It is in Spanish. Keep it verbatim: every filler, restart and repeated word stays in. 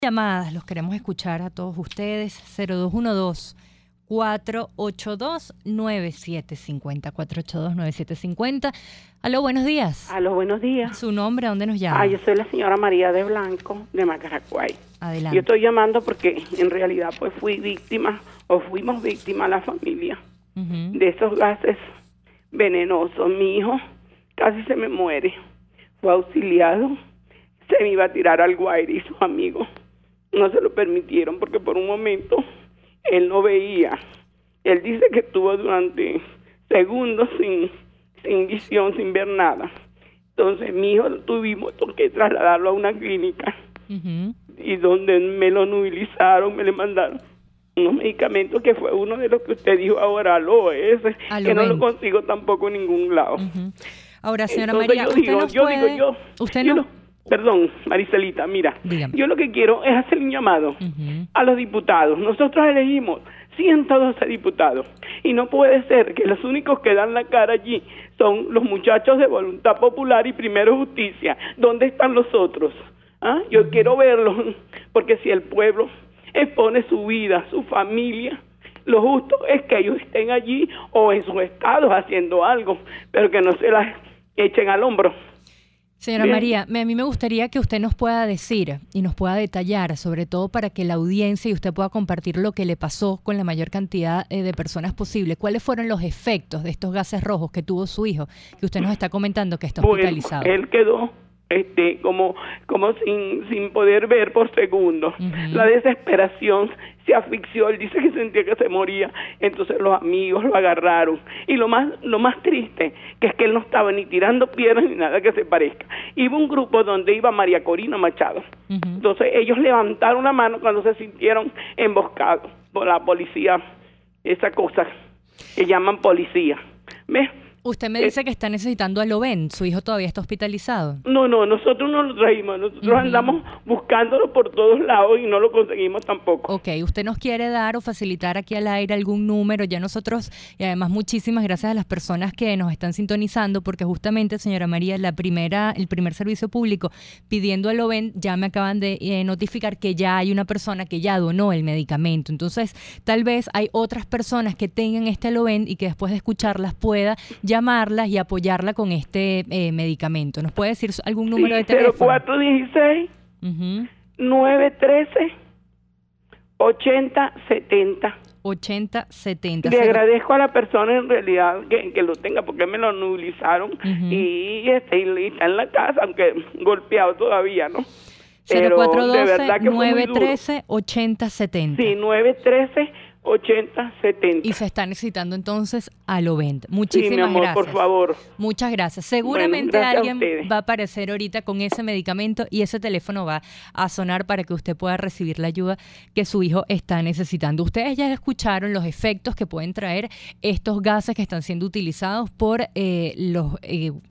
Llamadas, los queremos escuchar a todos ustedes. Cero dos uno dos, cuatro ocho dos, nueve siete cinco cero, cuatro ocho dos, nueve siete cinco cero. Aló, buenos días. Aló, buenos días. ¿Su nombre? ¿A dónde nos llama? Ah, yo soy la señora María de Blanco, de Macaracuay. Adelante. Yo estoy llamando porque en realidad pues fui víctima, o fuimos víctimas la familia, Uh-huh. de esos gases venenosos. Mi hijo casi se me muere. Fue auxiliado, se me iba a tirar al Guaire y sus amigos no se lo permitieron porque por un momento él no veía. Él dice que estuvo durante segundos sin, sin visión, sin ver nada. Entonces mi hijo tuvimos que trasladarlo a una clínica, Uh-huh. y donde me lo nubilizaron, me le mandaron unos medicamentos que fue uno de los que usted dijo ahora, Aloe, ese, que no lo consigo tampoco en ningún lado. Uh-huh. Ahora, señora Entonces, María, yo usted digo, nos yo puede... digo, yo, usted yo no... lo- perdón, Maricelita, mira, Dígame. yo lo que quiero es hacer un llamado Uh-huh. a los diputados. Nosotros elegimos ciento doce diputados y no puede ser que los únicos que dan la cara allí son los muchachos de Voluntad Popular y Primero Justicia. ¿Dónde están los otros? ¿Ah? Yo quiero verlos, porque si el pueblo expone su vida, su familia, lo justo es que ellos estén allí o en sus estados haciendo algo, pero que no se las echen al hombro. Señora Bien. María, me- a mí me gustaría que usted nos pueda decir y nos pueda detallar, sobre todo para que la audiencia y usted pueda compartir lo que le pasó con la mayor cantidad eh, de personas posible. ¿Cuáles fueron los efectos de estos gases rojos que tuvo su hijo, que usted nos está comentando que está Bueno, hospitalizado? él quedó este como como sin sin poder ver por segundos. Ujú. La desesperación, se asfixió, él dice que sentía que se moría, entonces los amigos lo agarraron. Y lo más lo más triste, que es que él no estaba ni tirando piedras ni nada que se parezca. Iba un grupo donde iba María Corina Machado. Ujú. Entonces ellos levantaron la mano cuando se sintieron emboscados por la policía, esa cosa que llaman policía. ¿Ves? Usted me dice que está necesitando a Loven, su hijo todavía está hospitalizado. No, no, nosotros no lo traímos, nosotros Ujú. andamos buscándolo por todos lados y no lo conseguimos tampoco. Ok, usted nos quiere dar o facilitar aquí al aire algún número, ya nosotros, y además muchísimas gracias a las personas que nos están sintonizando, porque justamente, señora María, la primera, el primer servicio público pidiendo a Loven, ya me acaban de eh, notificar que ya hay una persona que ya donó el medicamento. Entonces, tal vez hay otras personas que tengan este Loven y que después de escucharlas pueda llamarlas y apoyarla con este eh, medicamento. ¿Nos puede decir algún número de Sí, cero teléfono? cuatro dieciséis, Ujú. nueve trece, ochenta setenta. ochenta setenta. Le agradezco a la persona en realidad que, que lo tenga porque me lo nubilizaron. Ujú. y, este, y está en la casa, aunque golpeado todavía, ¿no? cero Pero cuatro de doce, verdad que fue muy nueve duro. trece, ochenta setenta. Sí, nueve trece, ochenta setenta. Y se está necesitando entonces a Lovent. Sí, Muchísimas mi amor, gracias. por favor. Muchas gracias. Seguramente gracias a alguien ustedes. va a aparecer ahorita con ese medicamento y ese teléfono va a sonar para que usted pueda recibir la ayuda que su hijo está necesitando. Ustedes ya escucharon los efectos que pueden traer estos gases que están siendo utilizados por eh, los... eh,